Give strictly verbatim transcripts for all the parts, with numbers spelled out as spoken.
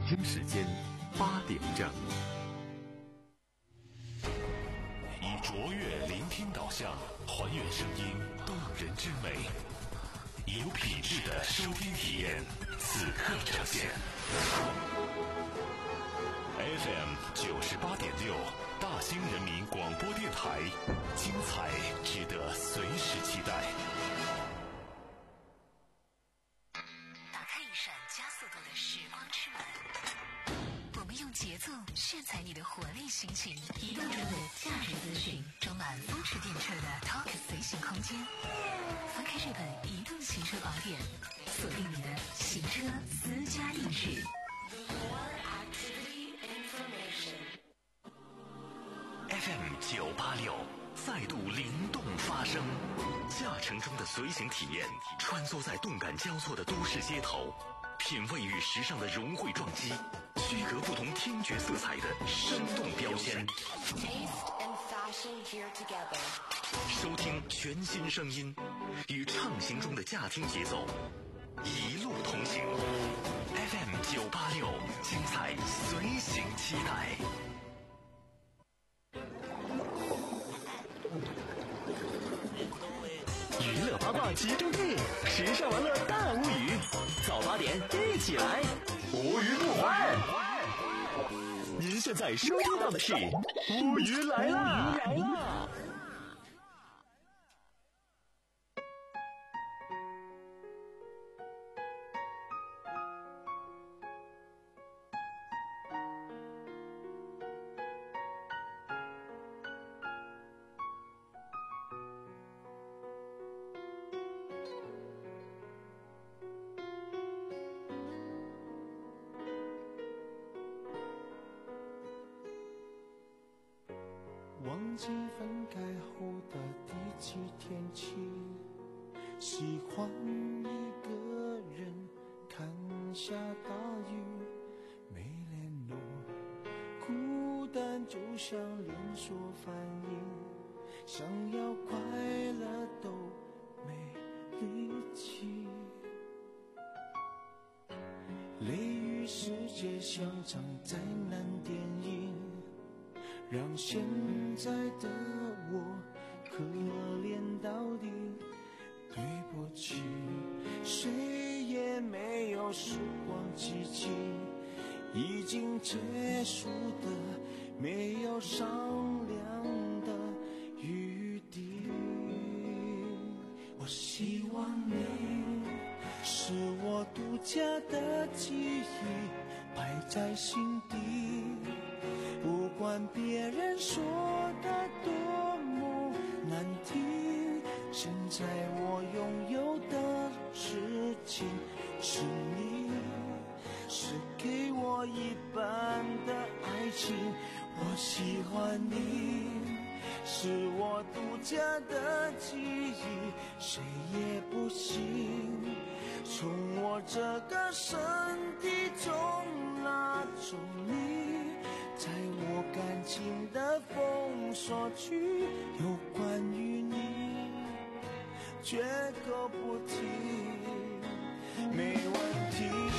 京时间八点整。 以卓越聆听导向，还原声音动人之美，以有品质的收听体验，此刻呈现。F M 九十八点六，大兴人民广播电台，精彩值得随时期待。 打开一扇加速度的时光之门，我们用节奏炫彩你的活力心情，移动中的价值资讯，装满风驰电掣的 Talk 随行空间。翻开这本移动行车宝典，锁定你的行车私家地址。 F M 九八六再度灵动发声，驾乘中的随行体验，穿梭在动感交错的都市街头，品味与时尚的融汇撞击，区隔不同听觉色彩的生动标签。收听全新声音，与畅行中的驾听节奏，一路同行。F M 九八六，精彩随行期待。 娱乐八卦集中地，时尚玩乐大无语，早八点一起来，无鱼不欢。您现在收听到的是无鱼来啦！ 忘记分开后的第几天起，喜欢一个人看下大雨，没联络，孤单就像连锁反应，想要快乐都没力气，雷雨世界像场灾难电影，让现在的我可怜到底。对不起，谁也没有时光机器，已经结束的没有商量的余地。我希望你是我独家的记忆，摆在心底，不管别人说的多么难听，现在我拥有的事情是你，是给我一半的爱情。我喜欢你，是我独家的记忆，谁也不行从我这个身体中拿走你，在我感情的封锁区，有关于你绝口不提，没问题。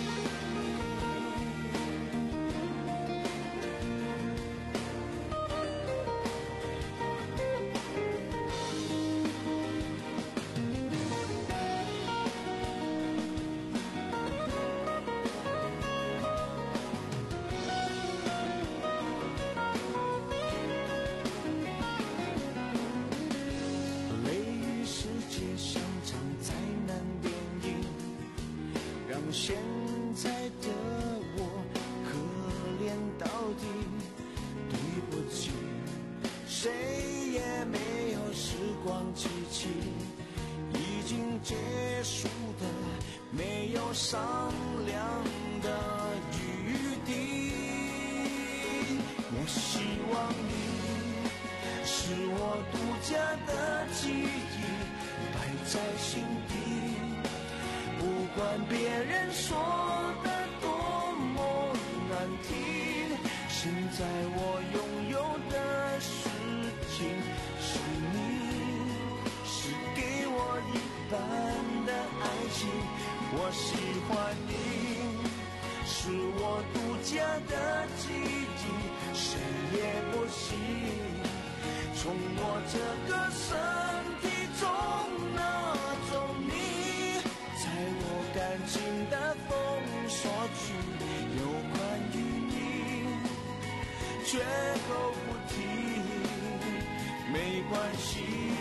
现在的我可怜到底，对不起，谁也没有时光机器，已经结束的没有商量的余地。我希望你是我独家的记忆，摆在心底，不管别人说的多么难听，现在我拥有的事情是你，是给我一半的爱情。我喜欢你， 是我独家的记忆，谁也不行从我这个身体中拿走你，在我感情的封锁区，有关于你绝口不提，没关系，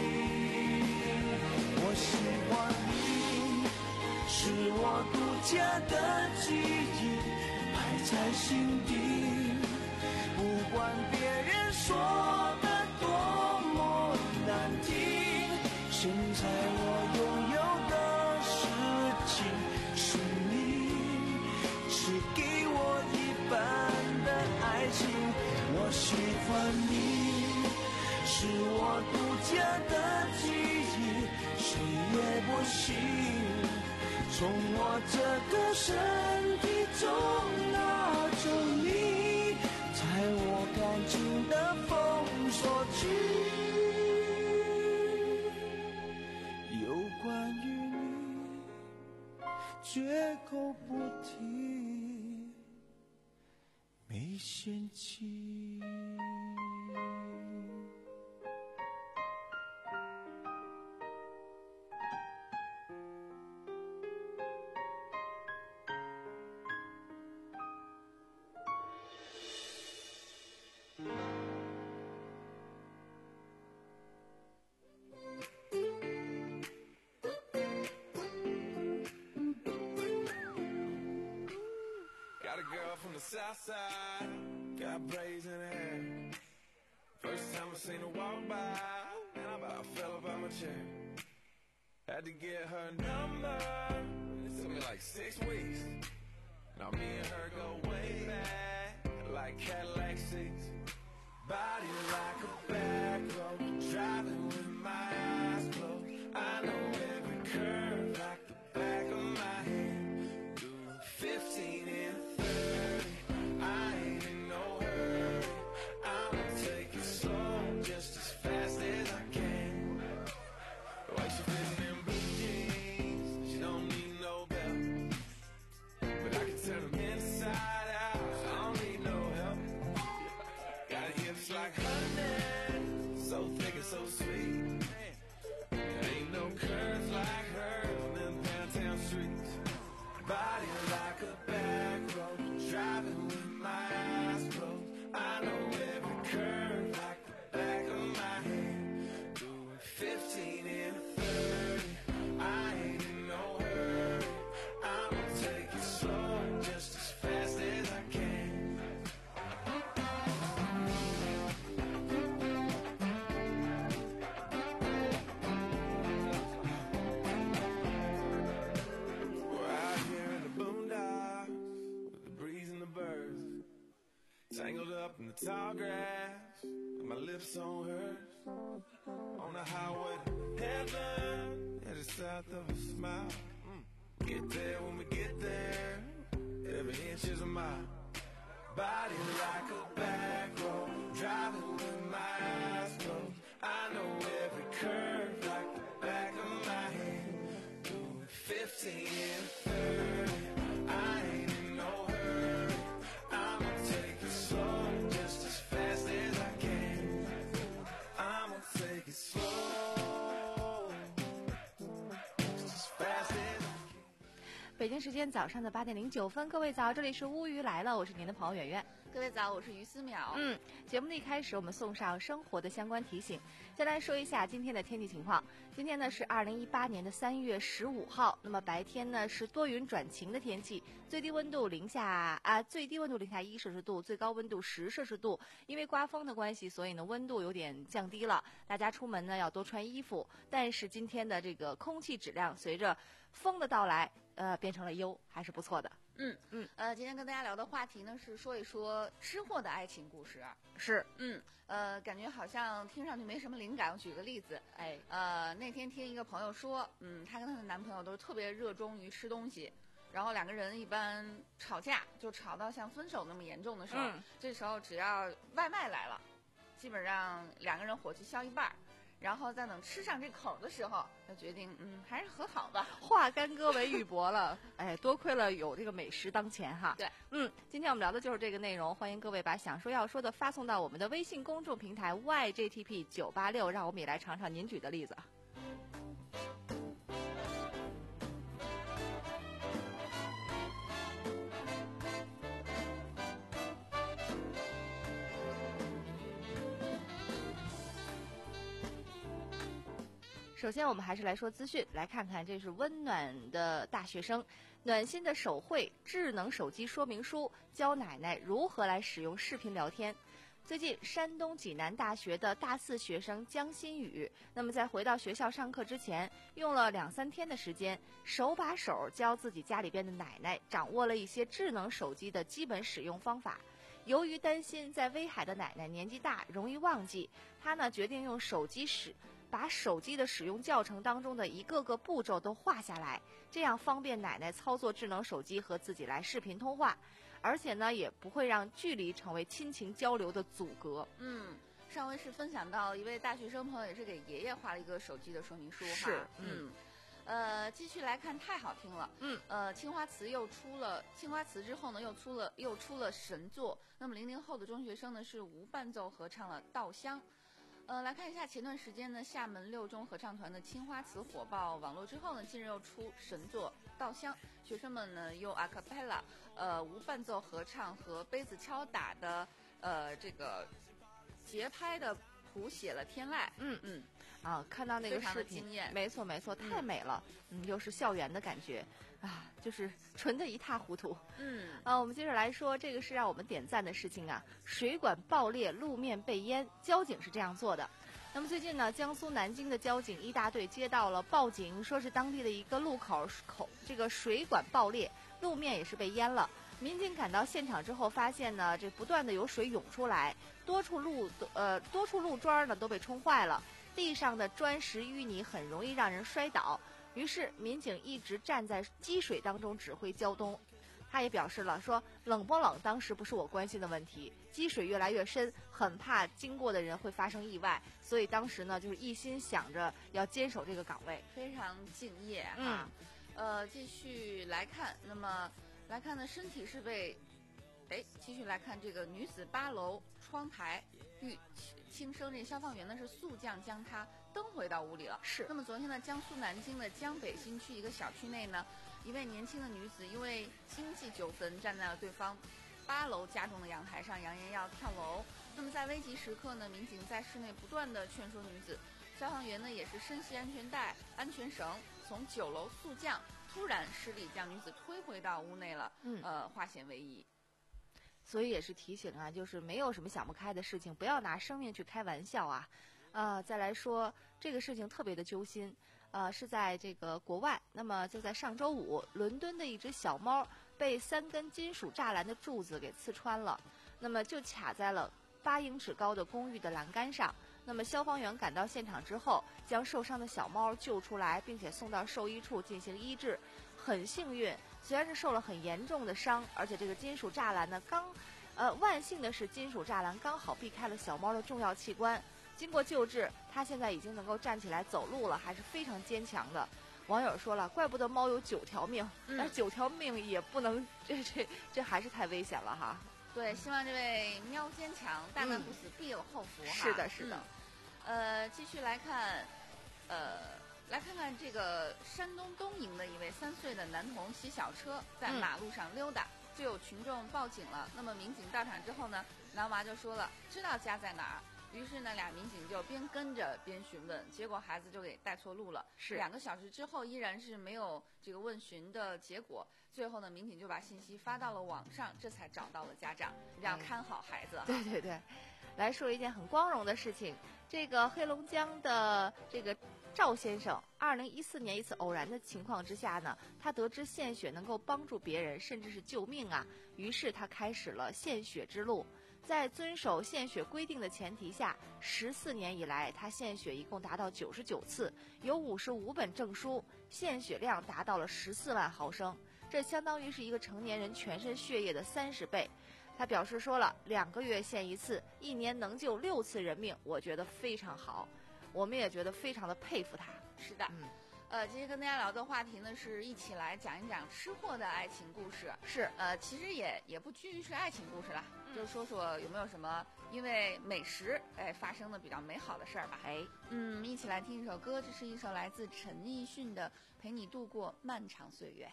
我喜欢你，是我独家的记忆，埋在心底，不管别人说的多么难听，现在我拥有的事情是你是给我一半的爱情，我喜欢你，是我独家的记忆，谁也不行从我这个身体中拿走你，在我感情的封锁区，有关于你绝口不提，没嫌弃。 Got a girl from the south side, got braids in her hair. First time I seen her walk by, and I about fell up out my chair. Had to get her number, it took me like six weeks. Now me and her go way back, like Cadillac seats. Body like a back road, driving with my eyes closed. I know every curve like the back of my hand. Doing fifteen and thirty, I ain't in no hurry. I'ma take it slow, just as fast as I can. Like she fitting in blue jeans, she don't need no belt, but I can turn them inside out, so I don't need no help. Got hips like honey, so thick and so sweet. There ain't no curves like hers on them downtown streets. Body like a back road, driving with my eyes closed. I know every curve like the back of my hand. Doing fifteen and thirty, I ain't in no hurry. I'ma take it slow, just as fast as I can. We're out here in the boondocks with the breeze and the birds, tangled up in the tall grass with my lips on hers. On the highway to heaven, headed south of a smile. Mm. Get there when we get there, every inch is a mile. Body like a back road, driving with my eyes closed. I know every curve like the back of my hand. Doing fifteen and thirty, I ain't in no hurry. I'ma take it slow, just as fast as I can. I'ma take it slow, just as fast as I can. 北京时间早上的八点零九分，各位早，这里是乌鱼来了，我是您的朋友圆圆。 各位早，我是于思淼。 嗯，节目的一开始，我们送上生活的相关提醒。先来说一下今天的天气情况。今天呢是二零一八年的三月十五号，那么白天呢是多云转晴的天气，最低温度零下啊，最低温度零下一摄氏度，最高温度十摄氏度。因为刮风的关系，所以呢温度有点降低了，大家出门呢要多穿衣服。但是今天的这个空气质量随着风的到来，呃，变成了优，还是不错的。 嗯嗯，呃，今天跟大家聊的话题呢是说一说吃货的爱情故事。 是， 嗯，呃，感觉好像听上去没什么灵感。我举个例子， 哎， 呃，那天听一个朋友说，嗯，她跟她的男朋友都特别热衷于吃东西，然后两个人一般吵架就吵到像分手那么严重的时候， 嗯、 这时候只要外卖来了，基本上两个人火气消一半， 然后在等吃上这口的时候，就决定嗯还是和好吧。 化干戈为玉帛了，哎，多亏了有这个美食当前哈。 对， 嗯，今天我们聊的就是这个内容，欢迎各位把想说要说的发送到我们的微信公众平台 Y J T P 九八六，让我们也来尝尝您举的例子。首先我们还是来说资讯，来看看这是温暖的大学生暖心的手绘智能手机说明书，教奶奶如何来使用视频聊天。最近山东济南大学的大四学生江新宇，那么在回到学校上课之前，用了两三天的时间，手把手教自己家里边的奶奶掌握了一些智能手机的基本使用方法。由于担心在威海的奶奶年纪大容易忘记，他呢决定用手机使把手机的使用教程当中的一个个步骤都画下来，这样方便奶奶操作智能手机和自己来视频通话，而且呢也不会让距离成为亲情交流的阻隔。 嗯，上回是分享到一位大学生朋友也是给爷爷画了一个手机的说明书哈。 是， 嗯。呃，继续来看，太好听了。 嗯， 呃，青花瓷又出了青花瓷之后呢，又出了又出了神作。那么零零后的中学生呢，是无伴奏合唱了《稻香》。呃，来看一下前段时间呢，厦门六中合唱团的青花瓷火爆网络之后呢，近日又出神作《稻香》，学生们呢用阿卡贝拉，呃，无伴奏合唱和杯子敲打的呃这个节拍的谱写了天籁。 嗯嗯。 啊，看到那个视频，没错没错，太美了，嗯，嗯又是校园的感觉，啊，就是纯的一塌糊涂， 嗯， 啊，我们接着来说，这个是让我们点赞的事情啊，水管爆裂，路面被淹，交警是这样做的。那么最近呢，江苏南京的交警一大队接到了报警，说是当地的一个路口口这个水管爆裂，路面也是被淹了。民警赶到现场之后，发现呢，这不断的有水涌出来，多处路呃多处路桩呢都被冲坏了。地上的砖石淤泥很容易让人摔倒，于是民警一直站在积水当中指挥交通。他也表示了说，冷不冷当时不是我关心的问题，积水越来越深，很怕经过的人会发生意外，所以当时呢就是一心想着要坚守这个岗位， 非常敬业啊。 嗯， 呃，继续来看，那么来看呢，身体是被，哎，继续来看这个女子八楼窗台遇轻生，这消防员呢是速降将她蹬回到屋里了。 是。 那么昨天呢，江苏南京的江北新区一个小区内呢，一位年轻的女子因为经济纠纷站在了对方八楼家中的阳台上，扬言要跳楼。那么在危急时刻呢，民警在室内不断的劝说女子，消防员呢也是身系安全带、安全绳，从九楼速降，突然施力将女子推回到屋内了。 嗯， 呃，化险为夷。 所以也是提醒啊，就是没有什么想不开的事情，不要拿生命去开玩笑啊。呃，再来说这个事情特别的揪心，呃，是在这个国外，那么就在上周五，伦敦的一只小猫被三根金属栅栏的柱子给刺穿了，那么就卡在了八英尺高的公寓的栏杆上。那么消防员赶到现场之后，将受伤的小猫救出来，并且送到兽医处进行医治。很幸运，虽然是受了很严重的伤，而且这个金属栅栏呢，刚，呃，万幸的是金属栅栏刚好避开了小猫的重要器官。经过救治，它现在已经能够站起来走路了，还是非常坚强的。网友说了，怪不得猫有九条命， 嗯、 但是九条命也不能，这这这还是太危险了哈。 对，希望这位喵坚强，大难不死必有后福哈。 是的，是的。 嗯、呃，继续来看，呃，来看看这个山东东营的一位三岁的男童骑小车在马路上溜达，嗯、就有群众报警了。那么民警到场之后呢，男娃就说了，知道家在哪儿。于是呢，俩民警就边跟着边询问，结果孩子就给带错路了。 是两个小时之后，依然是没有这个问询的结果。最后呢，民警就把信息发到了网上，这才找到了家长，要看好孩子。 哎、对对对，来说一件很光荣的事情，这个黑龙江的这个赵先生，二零一四年一次偶然的情况之下呢，他得知献血能够帮助别人，甚至是救命啊，于是他开始了献血之路。在遵守献血规定的前提下，十四年以来，他献血一共达到九十九次，有五十五本证书，献血量达到了十四万毫升，这相当于是一个成年人全身血液的三十倍。他表示说了，两个月献一次，一年能救六次人命，我觉得非常好。 我们也觉得非常的佩服他。 是的， 嗯。 呃，今天跟大家聊的话题呢，是一起来讲一讲吃货的爱情故事。 是， 呃，其实也也不拘于是爱情故事啦， 嗯、 就说说有没有什么因为美食哎发生的比较美好的事儿吧。 哎， 嗯，一起来听一首歌，这是一首来自陈奕迅的《陪你度过漫长岁月》。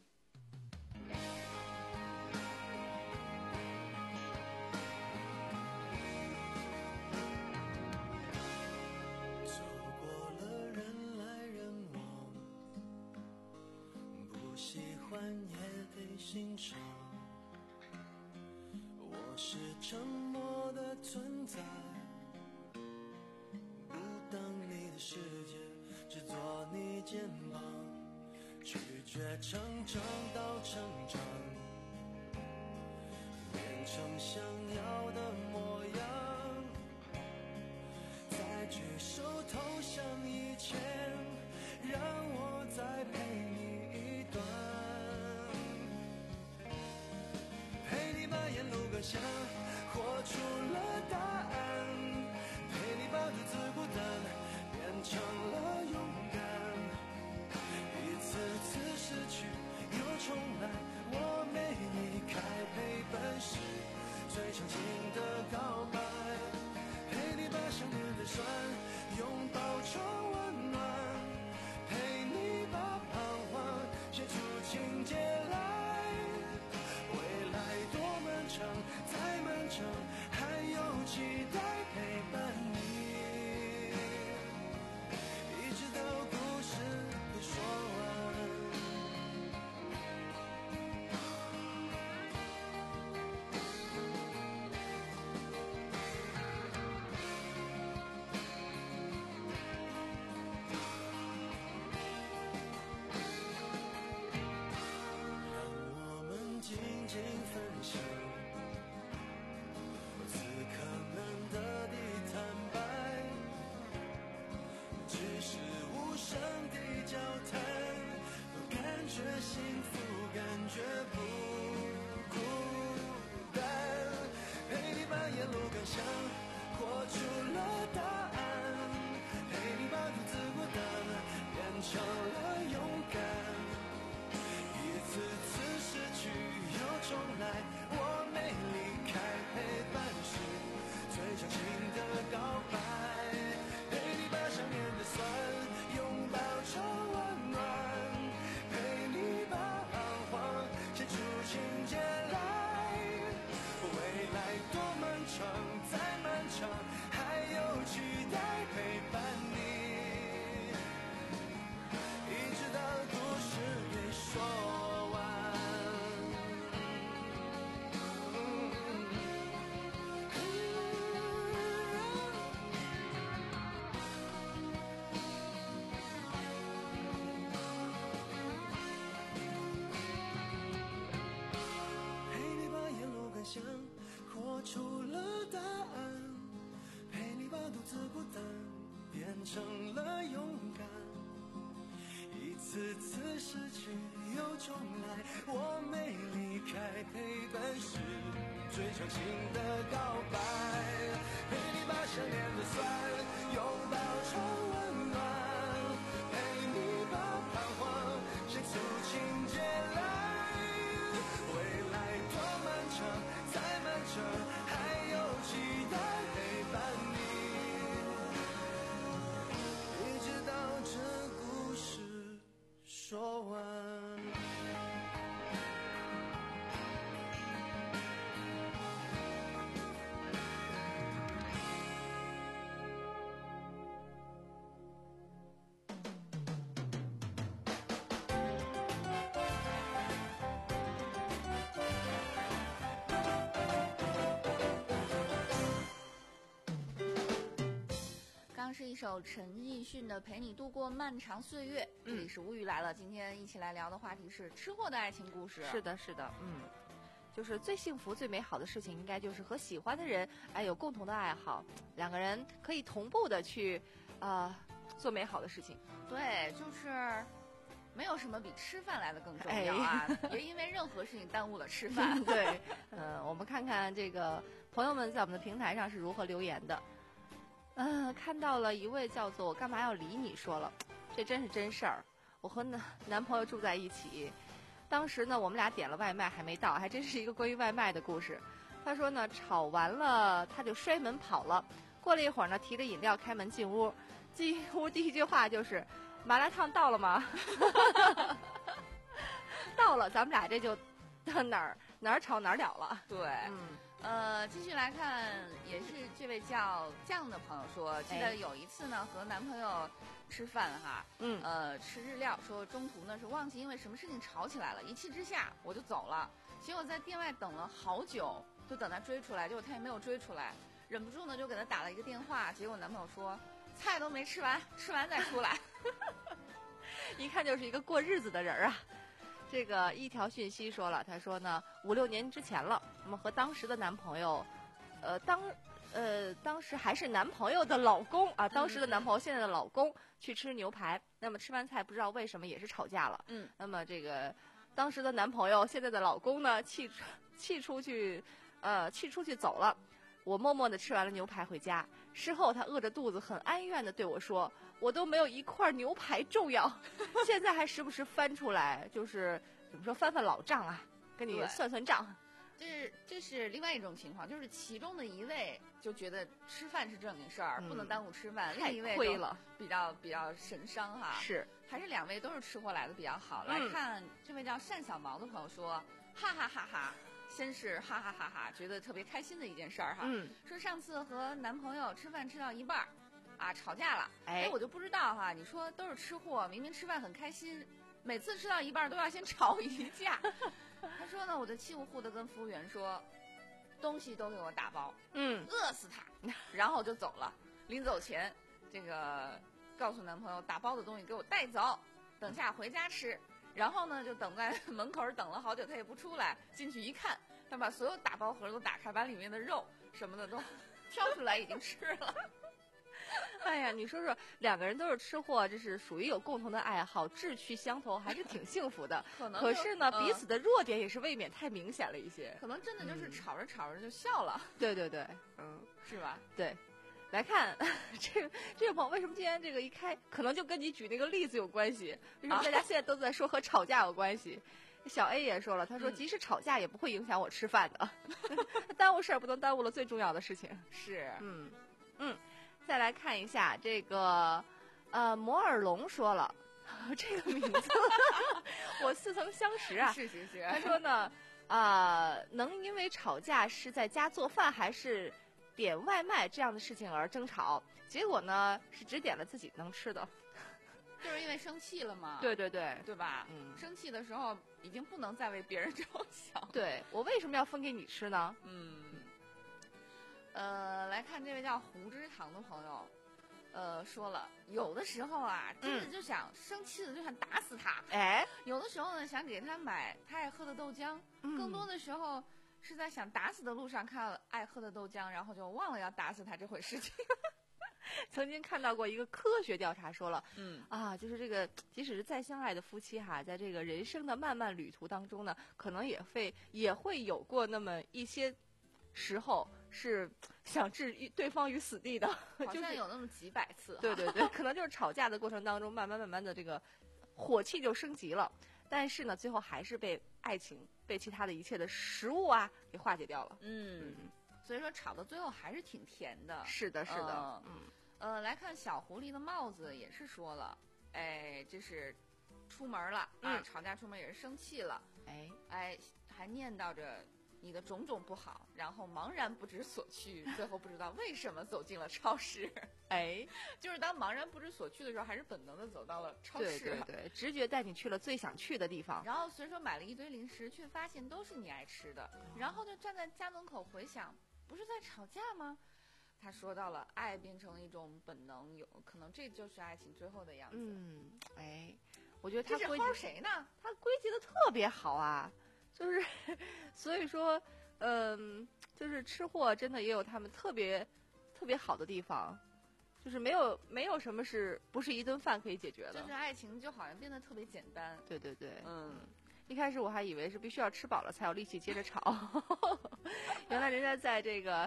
欣赏，我是沉默的存在，不当你的世界，只做你肩膀，拒绝成长到成长，变成想要的模样，在举手投降以前，让我再陪你一段。想活出了答案，陪你把独自孤单变成了勇敢，一次次失去又重来，我没离开陪伴是最长情的告白，陪你把想念的酸拥抱成温暖，陪你把彷徨写出情节来，再漫长，还有期待陪伴你，一直到故事被说完。让我们静静分享交谈，都感觉幸福，感觉不孤单，陪你把沿路感想活出了答案，陪你把独自孤单变成了勇敢，一次次失去又重来，我没离开陪伴是最长情的告白，陪你把想念的酸拥抱成温暖，陪你把彷徨写出情节来，未来多漫长，再漫长，还有期待陪伴你，一直到故事给说完。想活出了答案，陪你把独自孤单变成了勇敢，一次次失去又重来，我没离开陪伴是最长情的告白，陪你把想念的酸拥抱成温暖，陪你把彷徨写出情节来，未来多漫长，再漫长，还有期待陪伴你，一直到这故事说完。 是一首陈奕迅的《陪你度过漫长岁月》。这里是无语来了，今天一起来聊的话题是吃货的爱情故事。 是的，是的，嗯，就是最幸福、最美好的事情，应该就是和喜欢的人哎有共同的爱好，两个人可以同步的去呃做美好的事情。 对，就是没有什么比吃饭来的更重要啊！别、哎、因为任何事情耽误了吃饭。 对，嗯、呃，我们看看这个朋友们在我们的平台上是如何留言的。 嗯，看到了一位叫做我干嘛要理你说了，这真是真事儿。我和男男朋友住在一起，当时呢我们俩点了外卖还没到，还真是一个关于外卖的故事。他说呢炒完了他就摔门跑了，过了一会儿呢提着饮料开门进屋，进屋第一句话就是麻辣烫到了吗？到了，咱们俩这就哪儿哪儿吵哪儿了了。 对，嗯。呃，继续来看，也是这位叫酱的朋友说，记得有一次呢，和男朋友吃饭哈， 嗯， 呃，吃日料，说中途呢是忘记因为什么事情吵起来了，一气之下我就走了，结果在店外等了好久，就等他追出来，结果他也没有追出来，忍不住呢就给他打了一个电话，结果男朋友说菜都没吃完，吃完再出来， 一看就是一个过日子的人啊。这个一条讯息说了，他说呢，五六年之前了，那么和当时的男朋友，呃，当呃当时还是男朋友的老公啊，当时的男朋友现在的老公去吃牛排，那么吃完菜不知道为什么也是吵架了， 嗯， 那么这个当时的男朋友现在的老公呢，气气出去，呃，气出去走了。我默默地吃完了牛排回家，事后他饿着肚子很哀怨地对我说，我都没有一块牛排重要，现在还时不时翻出来，就是怎么说翻翻老账啊，跟你算算账。 这是这是另外一种情况，就是其中的一位就觉得吃饭是正经事儿，嗯、不能耽误吃饭，另一位亏了， 比较比较神伤哈。 是， 还是两位都是吃货来的比较好。来看、嗯、这位叫单小毛的朋友说，哈哈哈哈。先是哈哈哈哈，觉得特别开心的一件事儿哈。 嗯， 说上次和男朋友吃饭吃到一半，啊，吵架了。 哎， 我就不知道哈，你说都是吃货，明明吃饭很开心，每次吃到一半都要先吵一架。他说呢，我就气呼呼的跟服务员说，东西都给我打包， 嗯， 饿死他，然后就走了。临走前，这个告诉男朋友，打包的东西给我带走，等下回家吃。然后呢，就等在门口等了好久，他也不出来。进去一看，他把所有打包盒都打开，把里面的肉什么的都挑出来，已经吃了。 哎呀，你说说，两个人都是吃货，这是属于有共同的爱好，志趣相投，还是挺幸福的。 可能可是呢， 嗯、 彼此的弱点也是未免太明显了一些。 可能真的就是吵着吵着就笑了。 嗯、对对对，嗯， 是吧？ 对。来看这这位朋友为什么今天这个一开，可能就跟你举那个例子有关系。为什么大家现在都在说和吵架有关系？啊、小 A 也说了，他说即使吵架也不会影响我吃饭的，嗯、耽误事儿不能耽误了最重要的事情。 是， 嗯嗯。再来看一下这个，呃，摩尔龙说了，这个名字我似曾相识啊。 是是是。 他说呢，啊、呃，能因为吵架是在家做饭还是点外卖这样的事情而争吵，结果呢是只点了自己能吃的， 就是因为生气了嘛。 对对对， 对吧？ 嗯， 生气的时候已经不能再为别人着想。 对，我为什么要分给你吃呢？ 嗯，呃，来看这位叫胡之堂的朋友，呃，说了，有的时候啊，真的就想、嗯、生气的就想打死他。 哎， 有的时候呢，想给他买他爱喝的豆浆， 嗯、 更多的时候。是在想打死的路上看了爱喝的豆浆，然后就忘了要打死他这回事情。 曾经看到过一个科学调查，说了， 嗯啊，就是这个，即使是再相爱的夫妻哈，在这个人生的漫漫旅途当中呢，可能也会也会有过那么一些时候是想置对方于死地的， 好像有那么几百次。 对对对，可能就是吵架的过程当中，慢慢慢慢的这个火气就升级了，但是呢，最后还是被爱情。被其他的一切的食物啊给化解掉了。 嗯，嗯所以说吵到最后还是挺甜的。 是的，是的。 呃、嗯，呃，来看小狐狸的帽子也是说了，哎，这是出门了啊， 嗯、 吵架出门也是生气了， 哎哎，还念叨着你的种种不好，然后茫然不知所去，最后不知道为什么走进了超市。 哎， 就是当茫然不知所去的时候，还是本能的走到了超市。 对对对，直觉带你去了最想去的地方。 然后随手买了一堆零食，却发现都是你爱吃的，哦、然后就站在家门口回想，不是在吵架吗？他说到了爱变成一种本能，有可能这就是爱情最后的样子。 嗯，哎，我觉得他这是薅谁呢？ 他归结的特别好啊，就是所以说，嗯，就是吃货真的也有他们特别特别好的地方。就是没有没有什么是不是一顿饭可以解决的， 就是爱情就好像变得特别简单。 对对对， 嗯， 一开始我还以为是必须要吃饱了才有力气接着吵，原来人家在这个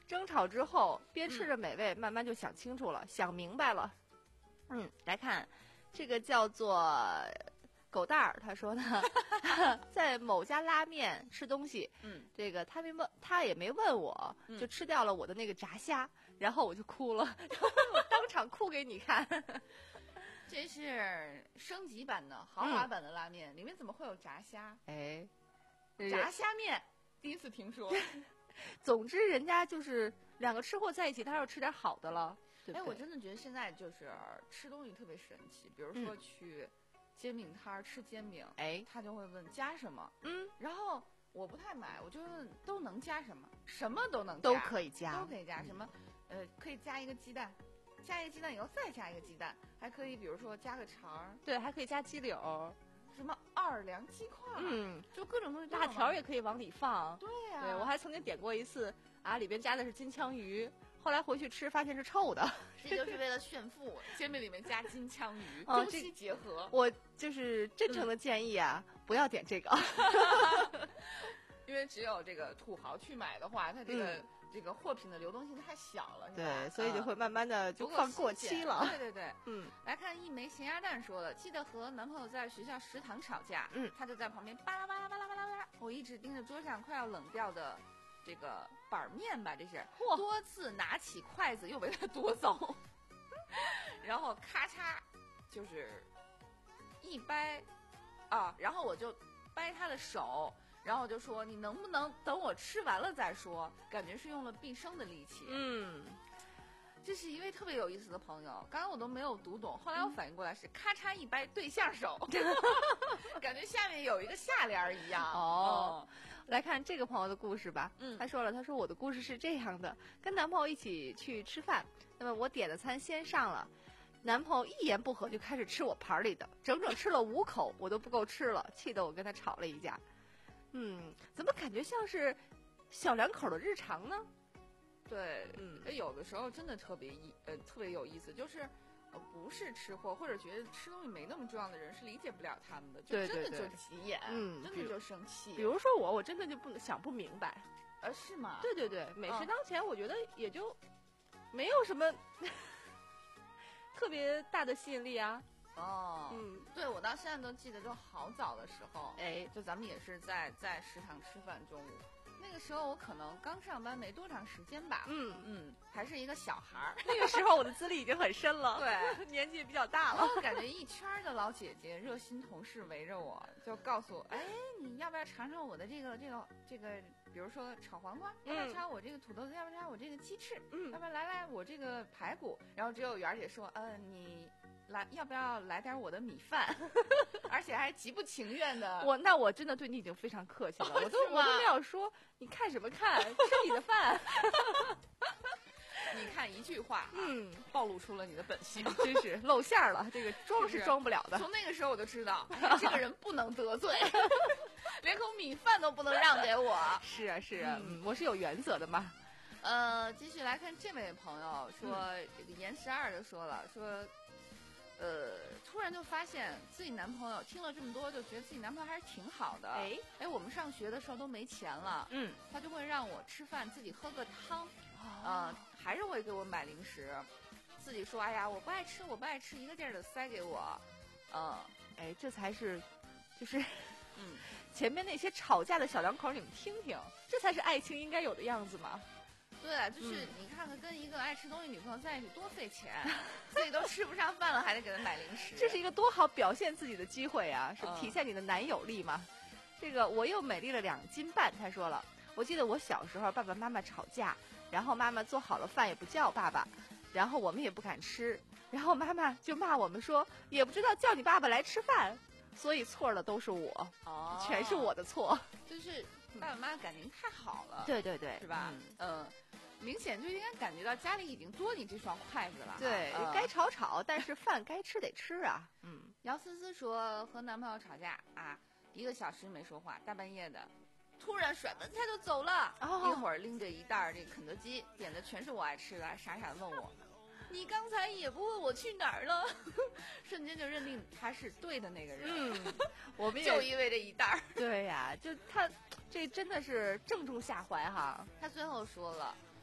争吵之后，边吃着美味，慢慢就想清楚了，想明白了。嗯，来看这个叫做狗蛋儿，他说呢，在某家拉面吃东西， 嗯， 这个他没问，他也没问我， 嗯就吃掉了我的那个炸虾，然后我就哭了，我当场哭给你看。 这是升级版的豪华版的拉面，里面怎么会有炸虾？ 哎， 炸虾面第一次听说。 总之，人家就是两个吃货在一起，他要吃点好的了。对不哎， 对我真的觉得现在就是吃东西特别神奇，比如说嗯去煎饼摊儿吃煎饼， 哎， 他就会问加什么， 嗯， 然后我不太买，我就问都能加什么，什么都能加， 都可以加， 都可以加什么，呃，可以加一个鸡蛋，加一个鸡蛋以后再加一个鸡蛋，还可以比如说加个肠儿， 对，还可以加鸡柳， 什么奥尔良鸡块， 嗯， 就各种东西都辣能条也可以往里放。 对呀、 对，我还曾经点过一次啊，里边加的是金枪鱼，后来回去吃发现是臭的。 这就是为了炫富，煎饼里面加金枪鱼， 哦这中西结合。 我就是真诚的建议啊， 嗯、 不要点这个， 因为只有这个土豪去买的话，它这个、 嗯、 这个货品的流动性太小了，是吧？ 对，所以就会慢慢的就放过期了。 对对对， 嗯。 来看一枚咸鸭蛋说了，记得和男朋友在学校食堂吵架， 嗯， 他就在旁边巴拉巴拉巴拉巴拉巴拉，我一直盯着桌上快要冷掉的这个板面吧，这是多次拿起筷子又被他夺走，然后咔嚓就是一掰啊，然后我就掰他的手，然后我就说你能不能等我吃完了再说，感觉是用了毕生的力气。 嗯， 这是一位特别有意思的朋友，刚刚我都没有读懂，后来我反应过来是咔嚓一掰对象手，感觉下面有一个下联一样。 哦、嗯，来看这个朋友的故事吧。 嗯， 他说了，他说我的故事是这样的，跟男朋友一起去吃饭，那么我点的餐先上了，男朋友一言不合就开始吃我盘里的，整整吃了五口，我都不够吃了，气得我跟他吵了一架。嗯，怎么感觉像是小两口的日常呢？ 对， 嗯， 有的时候真的特别意呃特别有意思，就是呃不是吃货或者觉得吃东西没那么重要的人是理解不了他们的，就真的就急眼， 嗯， 真的就生气。 比如说我，我真的就不想不明白， 呃，是吗？ 对对对，美食嗯当前，我觉得也就没有什么特别大的吸引力啊。 哦， 嗯， 对，我到现在都记得，就好早的时候， 哎， 就咱们也是在在食堂吃饭，中午那个时候我可能刚上班没多长时间吧， 嗯嗯，还是一个小孩儿， 那个时候我的资历已经很深了， 对， 年纪也比较大了， 感觉一圈的老姐姐、热心同事围着我，就告诉我，哎，你要不要尝尝我的这个这个这个，比如说炒黄瓜，要不要尝我这个土豆丝，要不要尝我这个鸡翅， 嗯， 要不要来来我这个排骨，然后只有媛儿姐说，呃，你。来，要不要来点我的米饭？而且还极不情愿的。 我那我真的对你已经非常客气了， 哦、 我都我都没有说你看什么看，吃你的饭。 你看一句话、啊， 嗯， 暴露出了你的本性， 真是露馅了。这个装是装不了的。 从那个时候我就知道，哎、这个人不能得罪，连口米饭都不能让给我。 是啊，是啊，嗯，我是有原则的嘛。 呃，继续来看这位朋友说， 嗯、 这个严十二就说了说。呃，突然就发现自己男朋友听了这么多，就觉得自己男朋友还是挺好的。 哎哎，我们上学的时候都没钱了， 嗯， 他就会让我吃饭自己喝个汤， 哦、 呃，还是会给我买零食，自己说哎呀我不爱吃，我不爱吃，一个劲儿的塞给我，嗯、呃， 哎，这才是，就是， 嗯， 前面那些吵架的小两口，你们听听，这才是爱情应该有的样子嘛。 对啊，就是你看看跟一个爱吃东西女朋友在一起多费钱，自己都吃不上饭了，还得给她买零食， 这是一个多好表现自己的机会啊！是嗯体现你的男友力嘛？这个我又美丽了两斤半，他说了。我记得我小时候爸爸妈妈吵架，然后妈妈做好了饭也不叫爸爸，然后我们也不敢吃，然后妈妈就骂我们说也不知道叫你爸爸来吃饭，所以错的都是我， 哦， 全是我的错。 就是爸爸妈妈感情太好了， 对对对， 是吧？嗯。嗯明显就应该感觉到家里已经多你这双筷子了。 对， 嗯、 该吵吵，但是饭该吃得吃啊。嗯， 姚思思说和男朋友吵架啊，一个小时没说话，大半夜的，突然甩门菜就走了。 哦、 一会儿拎着一袋这个肯德基，点的全是我爱吃的，还傻傻问我，你刚才也不问我去哪儿了，瞬间就认定他是对的那个人。 嗯，我们也就因为这一袋。 对呀、啊，就他这真的是正中下怀哈。 他最后说了。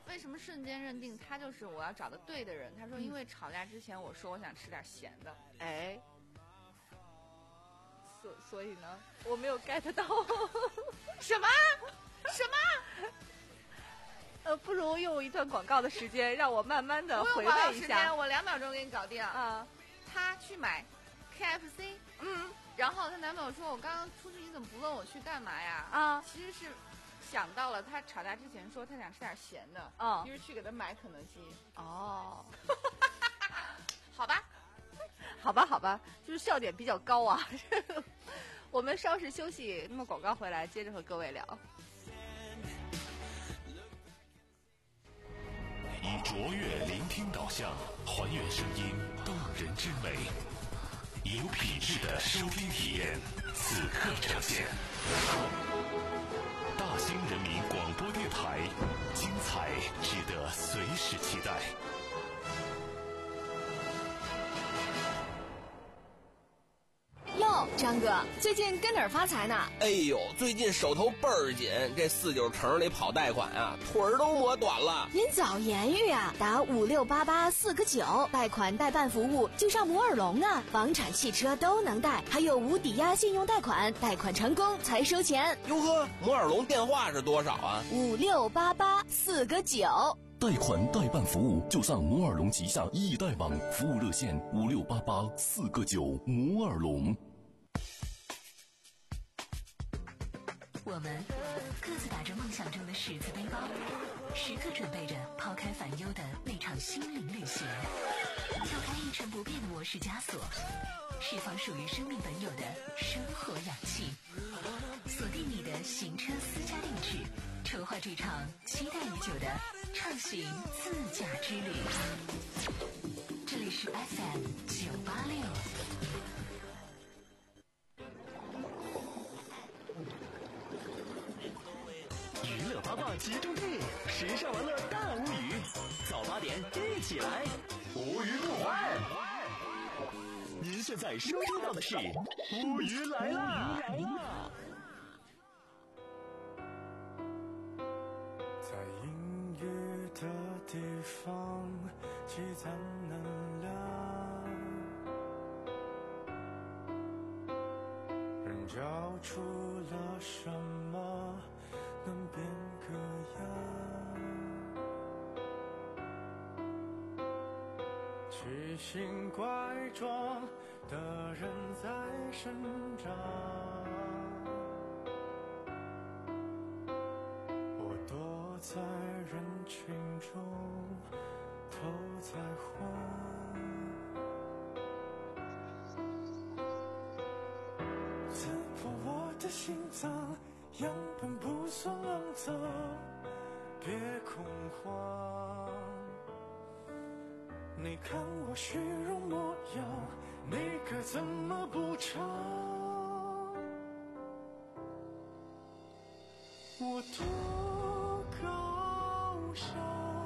为什么瞬间认定他就是我要找的对的人？他说，因为吵架之前我说我想吃点咸的。 哎，所所以呢，我没有 get 到什么什么？ 呃，不如用一段广告的时间，让我慢慢的回味一下。 我两秒钟给你搞定啊！他去买 K F C， 嗯，然后她男朋友说：“我刚刚出去，你怎么不问我去干嘛呀？”啊，其实是想到了他吵架之前说他想吃点咸的，嗯，于是去给他买肯德基。哦，好吧， 好吧，好吧，就是笑点比较高啊。我们稍事休息，那么广告回来，接着和各位聊。 以卓越聆听导向，还原声音动人之美，以有品质的收听体验，此刻呈现。大兴人民广播电台，精彩值得随时期待。 哟，张哥，最近跟哪儿发财呢？ 哎呦，最近手头倍儿紧，这四九城里跑贷款啊，腿儿都磨短了。 您早言语啊，打五六八八四个九，贷款代办服务就上摩尔龙啊，房产、汽车都能贷，还有无抵押信用贷款，贷款成功才收钱。 哟呵，摩尔龙电话是多少啊？ 五六八八四个九。 贷款代办服务就上摩尔龙旗下易贷网，服务热线五六八八四个九。摩尔龙。 我们各自打着梦想中的十字背包，时刻准备着抛开烦忧的那场心灵旅行，跳开一成不变的模式枷锁，释放属于生命本有的生活氧气，锁定你的行车私家定制，筹划这场期待已久的畅行自驾之旅。这里是 F M 九八六。 娱乐八卦集中地，时尚玩乐大无语，早八点一起来，无语不欢。您现在收听到的是无语来啦！ 在阴郁的地方积攒能量，人交出了什么能变个样？奇形怪状的人在生长，我躲在人群中，头在晃，刺破我的心脏，样本不算肮脏，别恐慌。你看我虚荣模样，你该怎么补偿？我多高尚，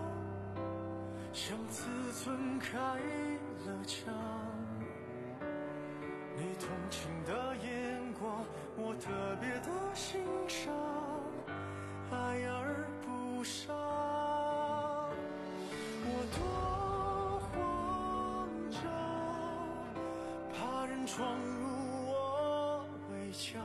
像自尊开了枪。你同情的眼光，我特别的欣赏，爱而不伤。我多慌张，怕人闯入我围墙，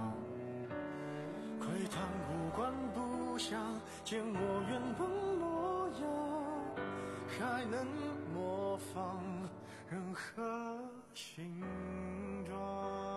窥探无关不详，见我原本模样，还能模仿任何形状。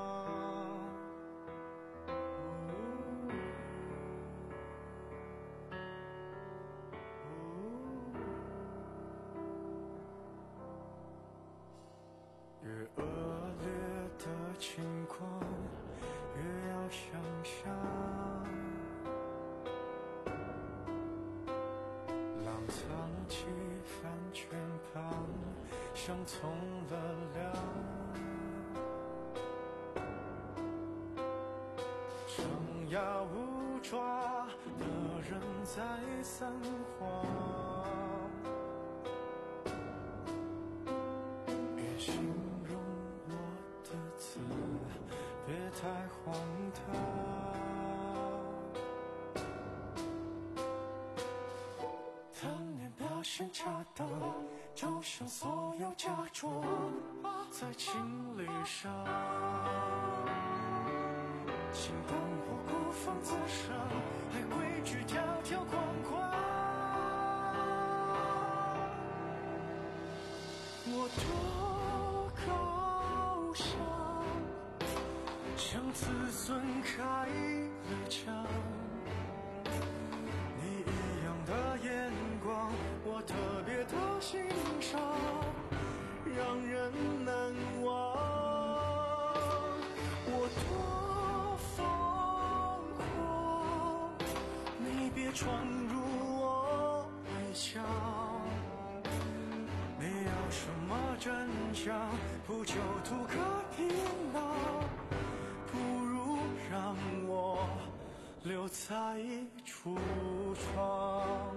越恶劣的情况，越要想象。浪藏起帆圈旁，像从了凉。张牙舞爪的人在撒谎。形容我的字，别太荒唐。太发现恰当，就像所有假装在情理上。请当我孤芳自赏，还规矩条条框框。我多高尚，将自尊开了枪。你一样的眼光，我特别的欣赏，让人难忘。我多疯狂，你别闯入我围墙。你要什么真相？不就图个皮囊？不如让我留在橱窗。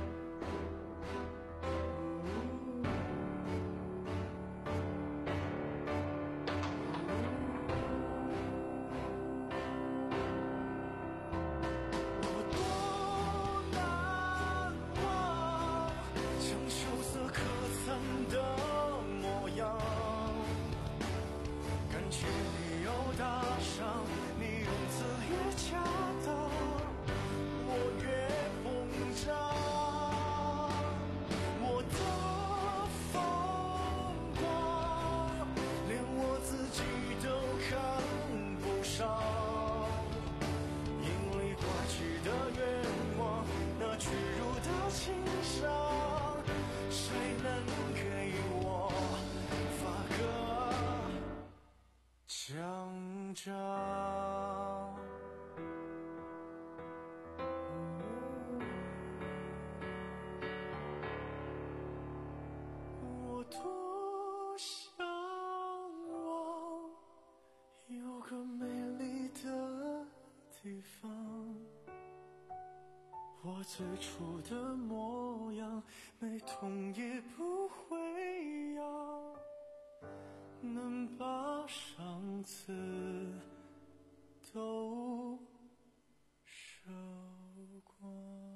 奖章。我多向往有个美丽的地方，我最初的模样，没痛也不会痒，能把上次都烧光。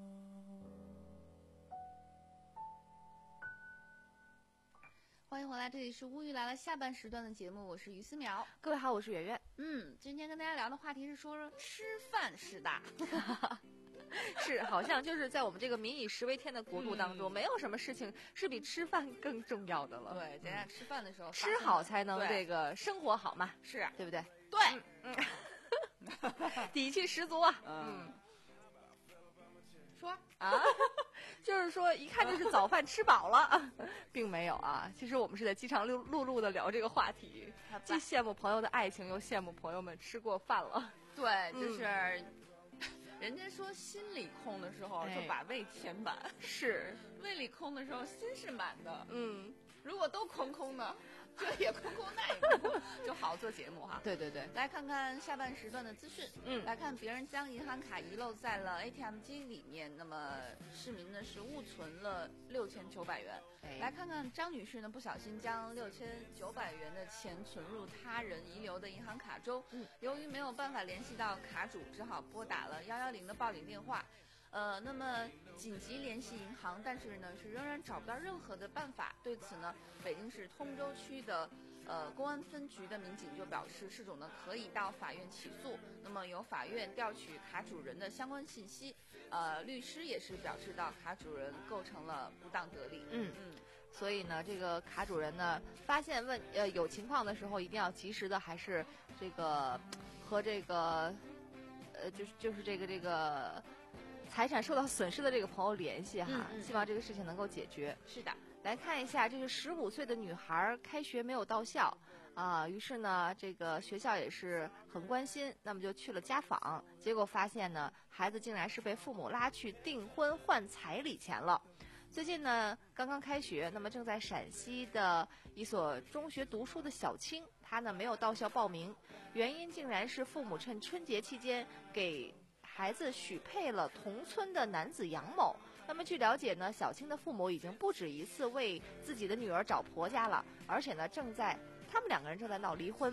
欢迎回来，这里是乌鱼来了下半时段的节目，我是于思苗。 各位好，我是圆圆。 嗯，今天跟大家聊的话题是说吃饭是大。 是，好像就是在我们这个民以食为天的国度当中，嗯、没有什么事情是比吃饭更重要的了。 对，咱俩吃饭的时候， 吃好才能这个生活好嘛， 是啊， 对不对？ 对， 嗯，嗯底气十足啊。 嗯， 嗯说啊，就是说一看就是早饭吃饱了，并没有啊。其实我们是在饥肠辘辘的聊这个话题，既羡慕朋友的爱情，又羡慕朋友们吃过饭了。 对，就是。嗯人家说心里空的时候就把胃填满， 哎、是胃里空的时候心是满的。 嗯， 如果都空空的，这也空空那也空空，就好做节目哈。 对对对， 来看看下半时段的资讯。 嗯， 来看别人将银行卡遗漏在了 A T M 机里面，那么市民呢是误存了六千九百元。 哎、 来看看张女士呢不小心将六千九百元的钱存入他人遗留的银行卡中， 嗯， 由于没有办法联系到卡主，只好拨打了幺幺零的报警电话。呃，那么紧急联系银行，但是呢是仍然找不到任何的办法。对此呢，北京市通州区的呃公安分局的民警就表示，事主呢可以到法院起诉，那么由法院调取卡主人的相关信息。呃，律师也是表示到卡主人构成了不当得利。 嗯嗯， 所以呢，这个卡主人呢发现问呃有情况的时候，一定要及时的还是这个和这个呃就是就是这个这个。财产受到损失的这个朋友联系哈， 嗯嗯、 希望这个事情能够解决。 是的， 来看一下，这个十五岁的女孩开学没有到校啊，于是呢，这个学校也是很关心，那么就去了家访，结果发现呢，孩子竟然是被父母拉去订婚换彩礼钱了。最近呢，刚刚开学，那么正在陕西的一所中学读书的小青，她呢没有到校报名，原因竟然是父母趁春节期间给孩子许配了同村的男子杨某。那么据了解呢，小青的父母已经不止一次为自己的女儿找婆家了，而且呢正在他们两个人正在闹离婚。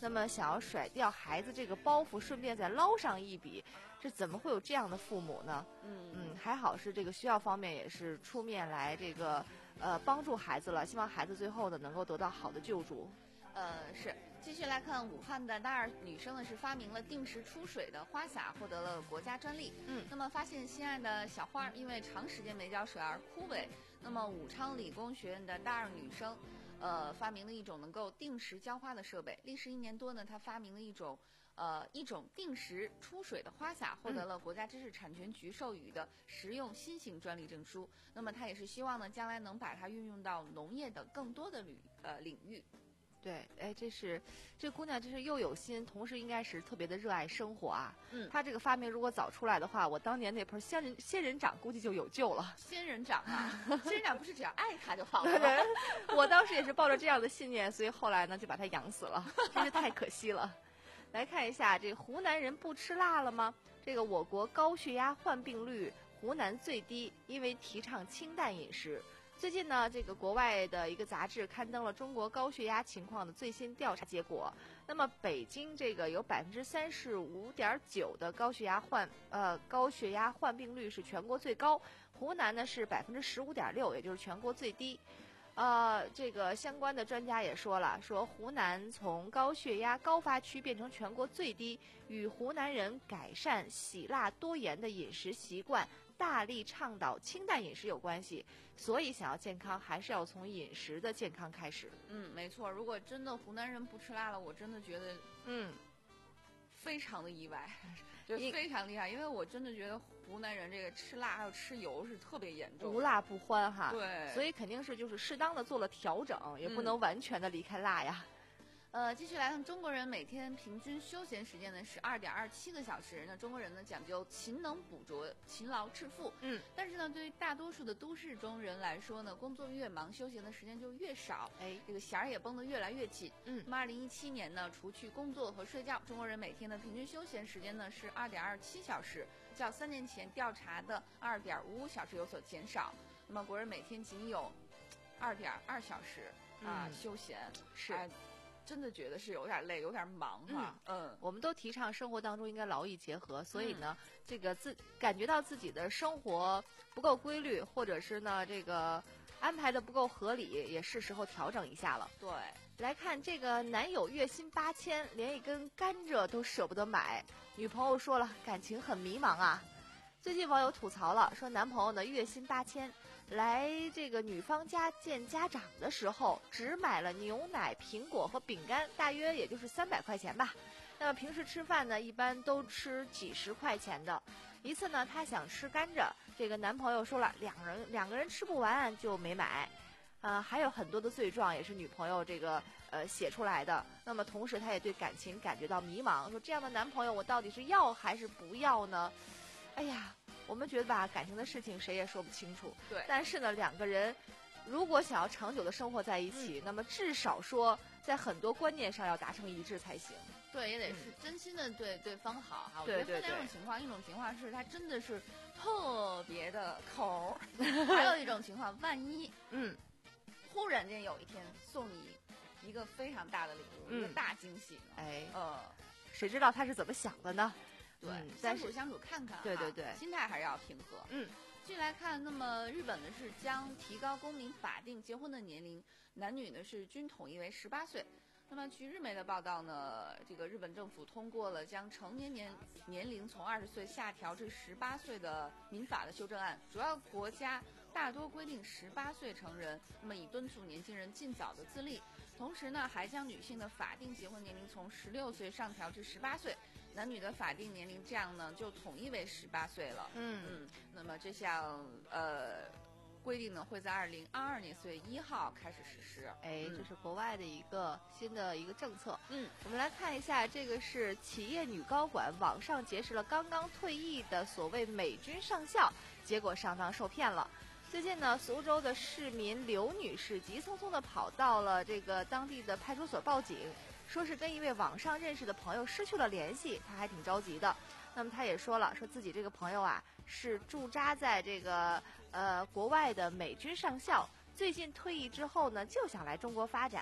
那么想要甩掉孩子这个包袱，顺便再捞上一笔，这怎么会有这样的父母呢？ 嗯嗯，还好是这个学校方面也是出面来这个呃帮助孩子了，希望孩子最后呢能够得到好的救助。 呃，是。继续来看，武汉的大二女生呢是发明了定时出水的花洒，获得了国家专利。 嗯， 那么发现心爱的小花因为长时间没浇水而枯萎，那么武昌理工学院的大二女生，呃，发明了一种能够定时浇花的设备。历时一年多呢，她发明了一种。呃，一种定时出水的花洒，获得了国家知识产权局授予的实用新型专利证书。那么，他也是希望呢，将来能把它运用到农业的更多的领呃领域。 对，哎，这是这姑娘，真是又有心，同时应该是特别的热爱生活啊。 嗯， 她这个发明如果早出来的话，我当年那盆仙人仙人掌估计就有救了。 仙人掌啊，仙人掌不是只要爱它就好了吗？ 对，我当时也是抱着这样的信念，所以后来呢就把它养死了，真是太可惜了。来看一下，这湖南人不吃辣了吗？这个我国高血压患病率湖南最低，因为提倡清淡饮食。最近呢，这个国外的一个杂志刊登了中国高血压情况的最新调查结果。那么北京这个有百分之三十五点九的高血压患呃高血压患病率是全国最高，湖南呢是百分之十五点六，也就是全国最低。呃，这个相关的专家也说了，说湖南从高血压高发区变成全国最低，与湖南人改善喜辣多盐的饮食习惯，大力倡导清淡饮食有关系。所以想要健康，还是要从饮食的健康开始。 嗯，没错。如果真的湖南人不吃辣了，我真的觉得， 嗯， 非常的意外，就非常厉害。因为我真的觉得湖南人这个吃辣还有吃油是特别严重， 无辣不欢哈。 对， 所以肯定是就是适当的做了调整，也不能完全的离开辣呀。 嗯呃，继续来看，中国人每天平均休闲时间呢是二点二七个小时。那中国人呢讲究勤能补拙，勤劳致富。 嗯， 但是呢，对于大多数的都市中人来说呢，工作越忙，休闲的时间就越少。 哎， 这个弦儿也绷得越来越紧。 嗯， 那么二零一七年呢，除去工作和睡觉，中国人每天的平均休闲时间呢是二点二七小时，较三年前调查的二点五五小时有所减少。那么国人每天仅有二点二小时啊、 嗯、 休闲是。 呃真的觉得是有点累，有点忙哈。 嗯，嗯我们都提倡生活当中应该劳逸结合，所以呢，嗯、这个自感觉到自己的生活不够规律，或者是呢这个安排的不够合理，也是时候调整一下了。 对， 来看这个男友月薪八千，连一根甘蔗都舍不得买，女朋友说了感情很迷茫啊。最近网友吐槽了，说男朋友呢月薪八千。来这个女方家见家长的时候，只买了牛奶、苹果和饼干，大约也就是三百块钱吧。那么平时吃饭呢，一般都吃几十块钱的。一次呢，他想吃甘蔗，这个男朋友说了，两人两个人吃不完就没买。啊、呃，还有很多的罪状也是女朋友这个呃写出来的。那么同时，他也对感情感觉到迷茫，说这样的男朋友我到底是要还是不要呢？哎呀。我们觉得吧，感情的事情谁也说不清楚。 对， 但是呢，两个人如果想要长久的生活在一起，嗯、那么至少说在很多观念上要达成一致才行。 对，也得是真心的对对方好哈。 对对对。 我觉得分两种情况，一种情况是他真的是特别的抠还有一种情况，万一嗯， 忽然间有一天送你一个非常大的礼物， 嗯、 一个大惊喜， 哎， 呃， 谁知道他是怎么想的呢？ 对， 嗯、 相处相处看看， 对对对， 心态还是要平和。 嗯， 继续来看，那么日本呢是将提高公民法定结婚的年龄，男女呢是均统一为十八岁。那么据日媒的报道呢，这个日本政府通过了将成年年年龄从二十岁下调至十八岁的民法的修正案，主要国家大多规定十八岁成人，那么以敦促年轻人尽早的自立。同时呢，还将女性的法定结婚年龄从十六岁上调至十八岁。男女的法定年龄这样呢就统一为十八岁了。 嗯嗯，那么这项呃规定呢会在二零二二年四月一号开始实施。 哎， 嗯、 这是国外的一个新的一个政策。 嗯， 我们来看一下，这个是企业女高管网上结识了刚刚退役的所谓美军上校，结果上当受骗了。最近呢，苏州的市民刘女士急匆匆地跑到了这个当地的派出所报警。说是跟一位网上认识的朋友失去了联系，他还挺着急的。那么他也说了，说自己这个朋友啊是驻扎在这个呃国外的美军上校，最近退役之后呢就想来中国发展。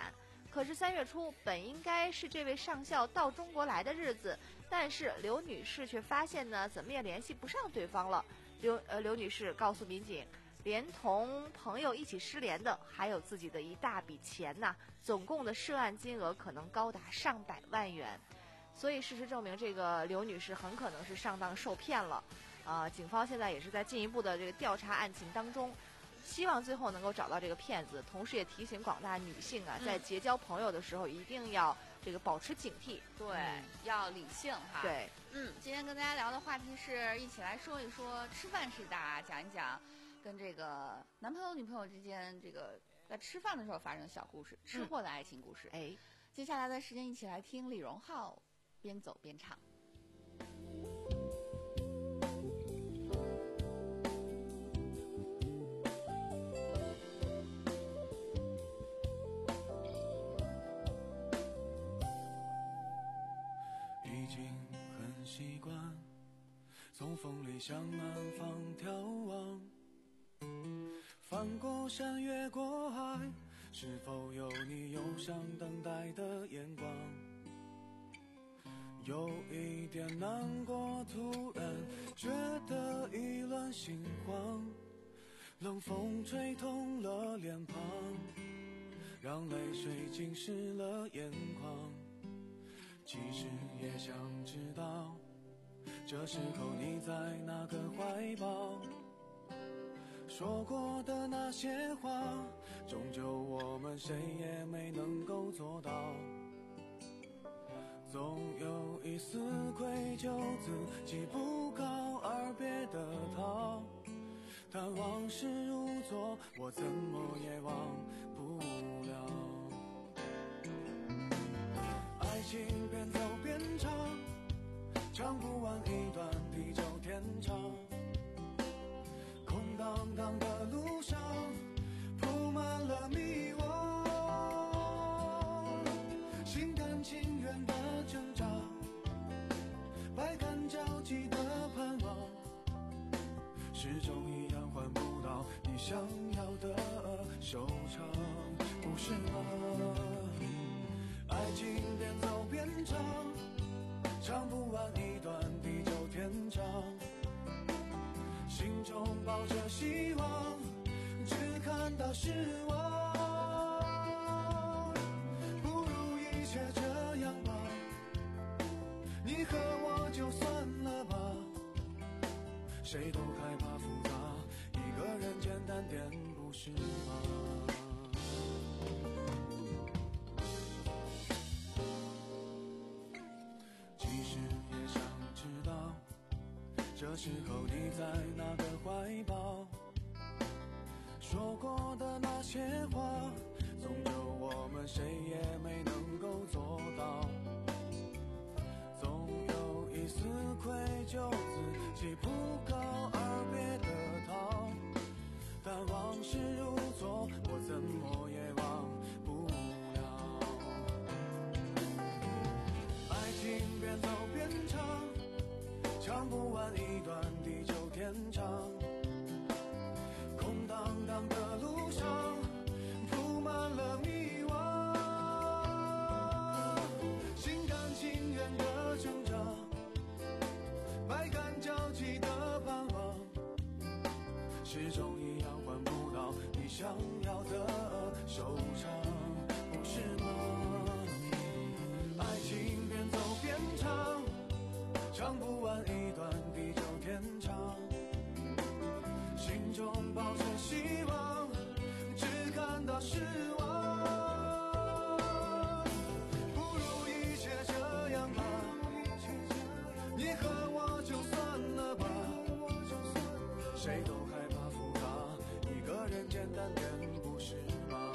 可是三月初本应该是这位上校到中国来的日子，但是刘女士却发现呢，怎么也联系不上对方了。刘呃刘女士告诉民警，连同朋友一起失联的还有自己的一大笔钱呐，总共的涉案金额可能高达上百万元。所以事实证明，这个刘女士很可能是上当受骗了。啊、呃，警方现在也是在进一步的这个调查案情当中，希望最后能够找到这个骗子。同时也提醒广大女性啊，在结交朋友的时候一定要这个保持警惕， 对， 嗯、 要理性哈。 对， 嗯，今天跟大家聊的话题是一起来说一说吃饭时大家讲一讲跟这个男朋友女朋友之间这个在吃饭的时候发生的小故事，吃货的爱情故事。 哎、嗯， 接下来的时间一起来听李荣浩边走边唱。 已经很习惯从风里向南方眺望，翻过山越过海，是否有你忧伤等待的眼光？有一点难过，突然觉得意乱心慌，冷风吹痛了脸庞，让泪水浸湿了眼眶。其实也想知道，这时候你在哪个怀抱？说过的那些话，终究我们谁也没能够做到。总有一丝愧疚，自己不告而别的逃，但往事如昨，我怎么也忘不了。爱情边走边唱，唱不完一段地久天长。空荡荡的路上铺满了迷惘，心甘情愿的挣扎，百感交集的盼望，始终一样换不到你想要的收场，不是吗？爱情边走边唱，唱不完一段地久天长，心中抱着希望，只看到失望。不如一切这样吧，你和我就算了吧，谁都害怕复杂，一个人简单点不是吗？其实也想知道，这时候你在哪个怀抱？说过的那些话，终究我们谁也没能够做到。总有一丝愧疚，自己不告而别的逃，但往事如昨，我怎么也忘不了。爱情边走边唱，唱不完一段地久天长。空荡荡的路上铺满了迷惘，心甘情愿的挣扎，百感交集的盼望，始终一样换不到你想要的收场，不是吗？爱情边走边唱，唱不完一段地久天长，心中抱着希望，只看到失望。不如一切这样吧，你和我就算了吧，谁都害怕复杂，一个人简单点不是吗？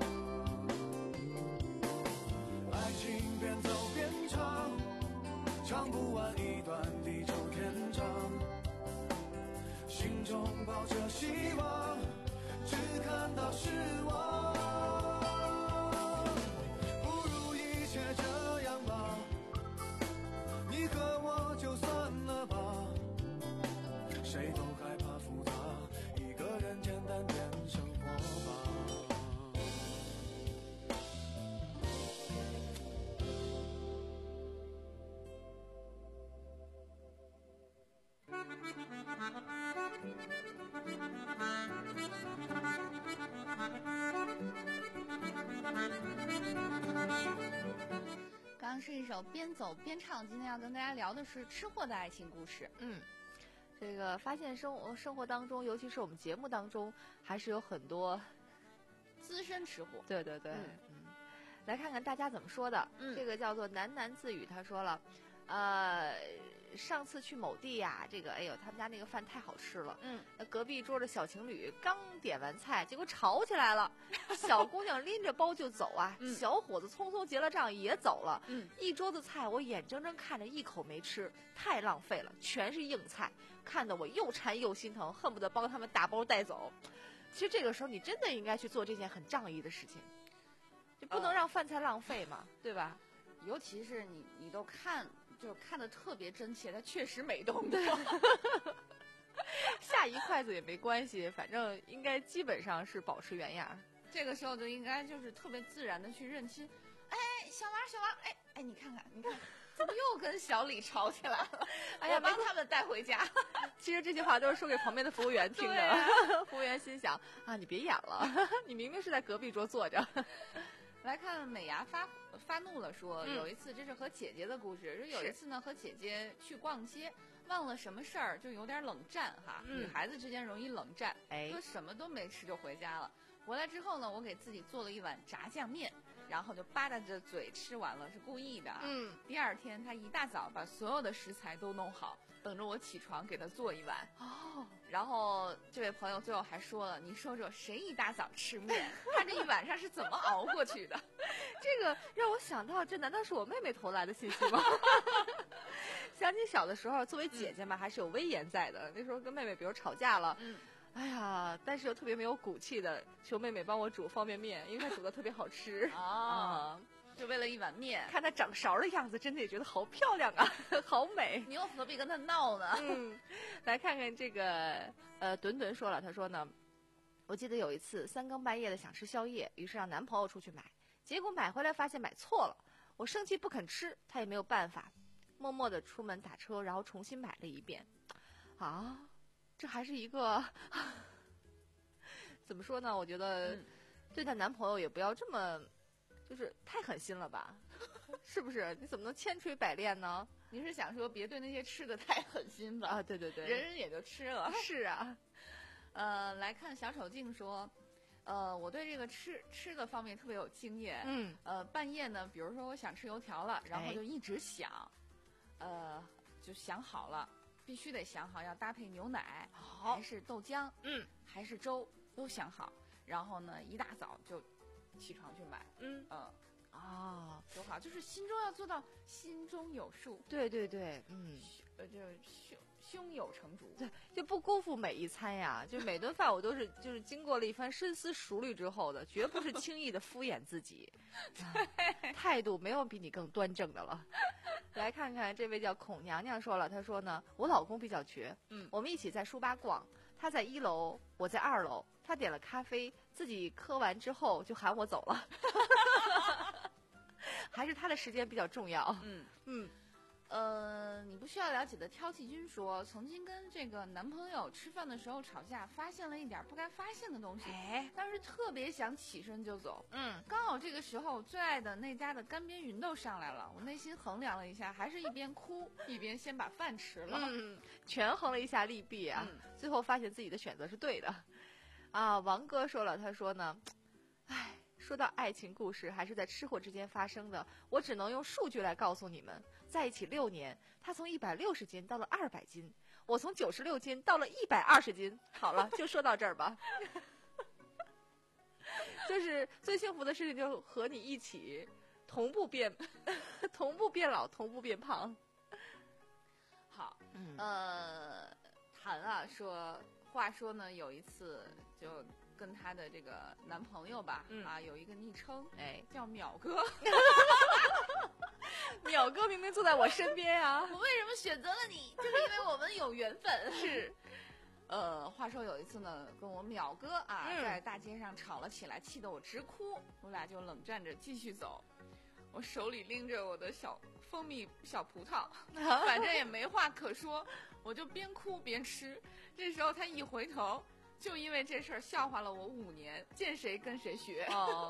爱情边走边唱，唱不完一段地久天长，心中抱着希望，只看到失望。 首边走边唱，今天要跟大家聊的是吃货的爱情故事。 嗯，这个发现生活生活当中，尤其是我们节目当中，还是有很多资深吃货。 对对对， 嗯， 嗯来看看大家怎么说的。 嗯， 这个叫做喃喃自语，他说了，呃。上次去某地呀、啊，这个哎呦，他们家那个饭太好吃了。 嗯， 隔壁桌的小情侣刚点完菜，结果吵起来了。小姑娘拎着包就走啊， 嗯、 小伙子匆匆结了账也走了。 嗯， 一桌子菜我眼睁睁看着一口没吃，太浪费了，全是硬菜，看得我又馋又心疼，恨不得帮他们打包带走。其实这个时候你真的应该去做这件很仗义的事情，就不能让饭菜浪费嘛，呃、对吧？ 尤其是你，你都看。就看得特别真切，它确实没动的。 下一筷子也没关系，反正应该基本上是保持原样。 这个时候就应该就是特别自然的去认亲。哎，小王，小王，哎哎，你看看，你看，怎么又跟小李吵起来了？哎呀，帮他们带回家。 其实这句话都是说给旁边的服务员听的。啊、服务员心想啊，你别演了，你明明是在隔壁桌坐着。 来看美牙发发怒了说， 嗯、 有一次这是和姐姐的故事，说有一次呢和姐姐去逛街，忘了什么事儿，就有点冷战哈。 嗯、 女孩子之间容易冷战， 哎， 说什么都没吃就回家了。回来之后呢，我给自己做了一碗炸酱面，然后就吧嗒着嘴吃完了，是故意的。 嗯， 第二天她一大早把所有的食材都弄好，等着我起床给她做一碗。 哦， 然后这位朋友最后还说了，你说说谁一大早吃面？他这一晚上是怎么熬过去的？ 这个让我想到，这难道是我妹妹投来的信息吗？想起小的时候，作为姐姐嘛，嗯、还是有威严在的。那时候跟妹妹比如吵架了， 嗯， 哎呀，但是又特别没有骨气的求妹妹帮我煮方便面，因为她煮的特别好吃啊。嗯，就为了一碗面， 看她掌勺的样子，真的也觉得好漂亮啊，好美。 你又何必跟她闹呢？ 嗯，来看看这个，呃，墩墩说了，他说呢，我记得有一次三更半夜的想吃宵夜，于是让男朋友出去买，结果买回来发现买错了，我生气不肯吃，他也没有办法，默默的出门打车，然后重新买了一遍。啊，这还是一个怎么说呢？我觉得对待男朋友也不要这么。就是太狠心了吧，是不是？你怎么能千锤百炼呢？ 你是想说别对那些吃的太狠心吧？ 啊，对对对， 人人也就吃了。 是啊， 呃，来看小丑静说，呃，我对这个吃吃的方面特别有经验。 嗯， 呃，半夜呢，比如说我想吃油条了，然后就一直想，哎、呃，就想好了，必须得想好要搭配牛奶， 好还是豆浆， 嗯， 还是粥，都想好。然后呢，一大早就起床去买， 嗯嗯， 啊， 多好，就是心中要做到心中有数， 对对对，嗯， 呃，就是胸胸有成竹， 对，就不辜负每一餐呀，就每顿饭我都是就是经过了一番深思熟虑之后的，绝不是轻易的敷衍自己，啊、态度没有比你更端正的了。来看看这位叫孔娘娘说了，她说呢，我老公比较绝， 嗯， 我们一起在书吧逛，他在一楼，我在二楼。他点了咖啡，自己喝完之后就喊我走了，还是他的时间比较重要。 嗯嗯， 呃，你不需要了解的挑剔君说，曾经跟这个男朋友吃饭的时候吵架，发现了一点不该发现的东西， 哎， 当时特别想起身就走。 嗯， 刚好这个时候最爱的那家的干煸芸豆上来了，我内心衡量了一下，还是一边哭一边先把饭吃了。 嗯，权衡了一下利弊啊， 嗯、 最后发现自己的选择是对的。啊，王哥说了，他说呢，唉，说到爱情故事还是在吃货之间发生的，我只能用数据来告诉你们，在一起六年，他从一百六十斤到了二百斤，我从九十六斤到了一百二十斤。好了，就说到这儿吧。就是最幸福的事情，就和你一起同步变，同步变老，同步变胖。 好， 嗯， 呃，谭啊说。话说呢，有一次就跟她的这个男朋友吧， 嗯、 啊，有一个昵称， 哎， 叫淼哥。 淼哥明明坐在我身边啊， 我为什么选择了你？就是因为我们有缘分。 是， 呃，话说有一次呢，跟我淼哥啊、 嗯、 在大街上吵了起来，气得我直哭，我俩就冷战着继续走。我手里拎着我的小蜂蜜小葡萄，反正也没话可说，我就边哭边吃。这时候他一回头，就因为这事儿笑话了我五年，见谁跟谁学。 哦，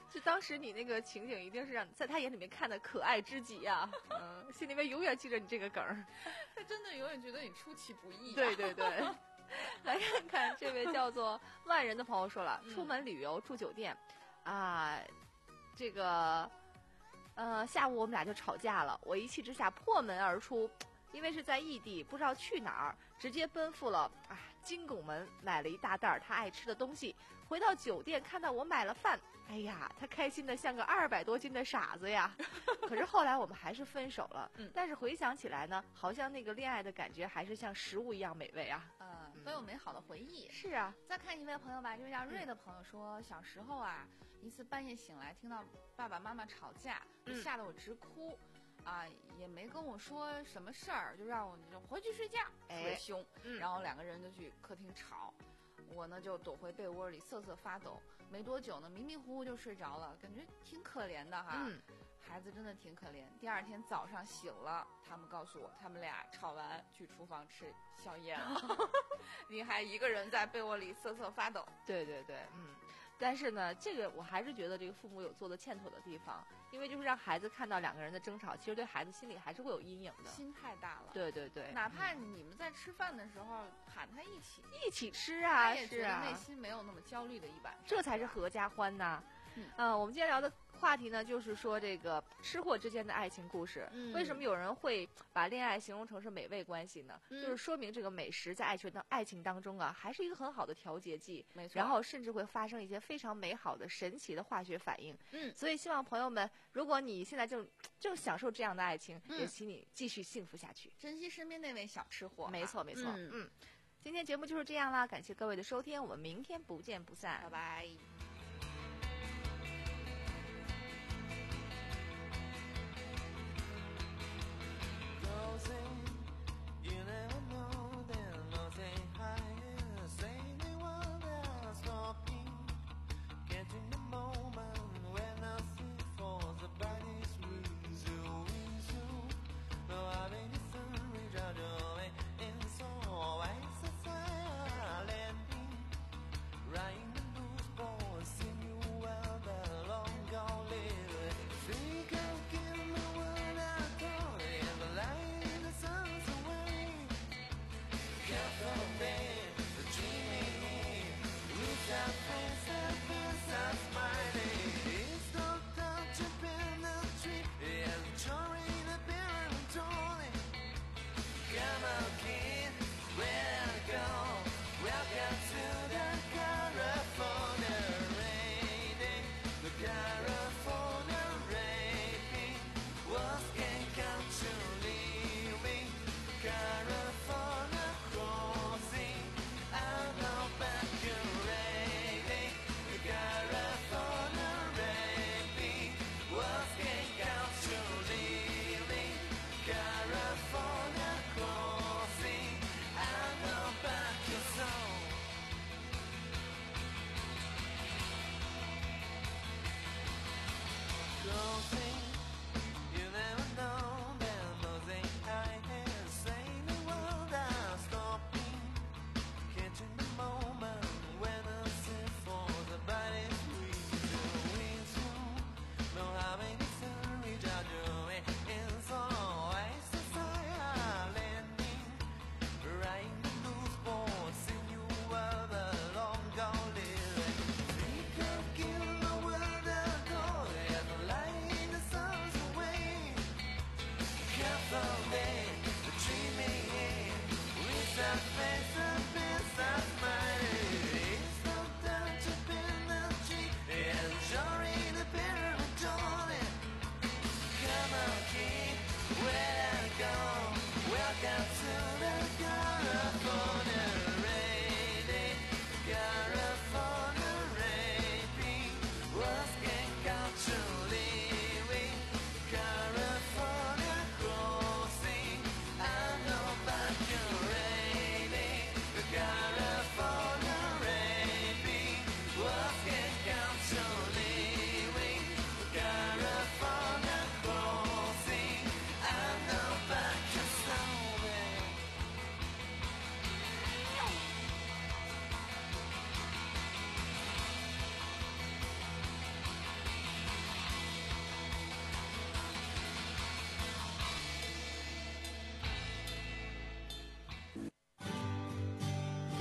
就当时你那个情景，一定是让在他眼里面看的可爱之极呀、啊，嗯，心里面永远记着你这个梗儿。 他真的永远觉得你出其不意、啊。 对对对。来看看这位叫做万人的朋友说了，出门旅游住酒店，啊，这个，呃，下午我们俩就吵架了，我一气之下破门而出。因为是在异地，不知道去哪儿，直接奔赴了啊金拱门，买了一大袋他爱吃的东西。回到酒店，看到我买了饭，哎呀，他开心的像个二百多斤的傻子呀。可是后来我们还是分手了。嗯，但是回想起来呢，好像那个恋爱的感觉还是像食物一样美味啊。 呃，都有美好的回忆。 是啊。 再看一位朋友吧，这位叫瑞的朋友说，嗯、小时候啊，一次半夜醒来，听到爸爸妈妈吵架，就吓得我直哭。嗯啊，也没跟我说什么事儿，就让我就回去睡觉，特别凶、哎嗯。然后两个人就去客厅吵，我呢就躲回被窝里瑟瑟发抖。没多久呢，迷迷糊糊就睡着了，感觉挺可怜的哈。嗯、孩子真的挺可怜。第二天早上醒了，他们告诉我，他们俩吵完去厨房吃宵夜了。你还一个人在被窝里瑟瑟发抖。 对对对，嗯。但是呢，这个我还是觉得这个父母有做的欠妥的地方，因为就是让孩子看到两个人的争吵，其实对孩子心里还是会有阴影的。 心太大了。 对对对。 哪怕你们在吃饭的时候喊他一起一起吃啊， 他也觉得内心没有那么焦虑的一晚上， 这才是合家欢呐。嗯、呃，我们今天聊的话题呢，就是说这个吃货之间的爱情故事。嗯、为什么有人会把恋爱形容成是美味关系呢？嗯、就是说明这个美食在爱情当爱情当中啊，还是一个很好的调节剂。 没错。 然后甚至会发生一些非常美好的、神奇的化学反应。 嗯。 所以希望朋友们，如果你现在正正享受这样的爱情，嗯、也请你继续幸福下去， 珍惜身边那位小吃货。 没错，没错。 嗯嗯。今天节目就是这样啦，感谢各位的收听，我们明天不见不散， 拜拜。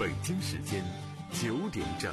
北京时间九点整。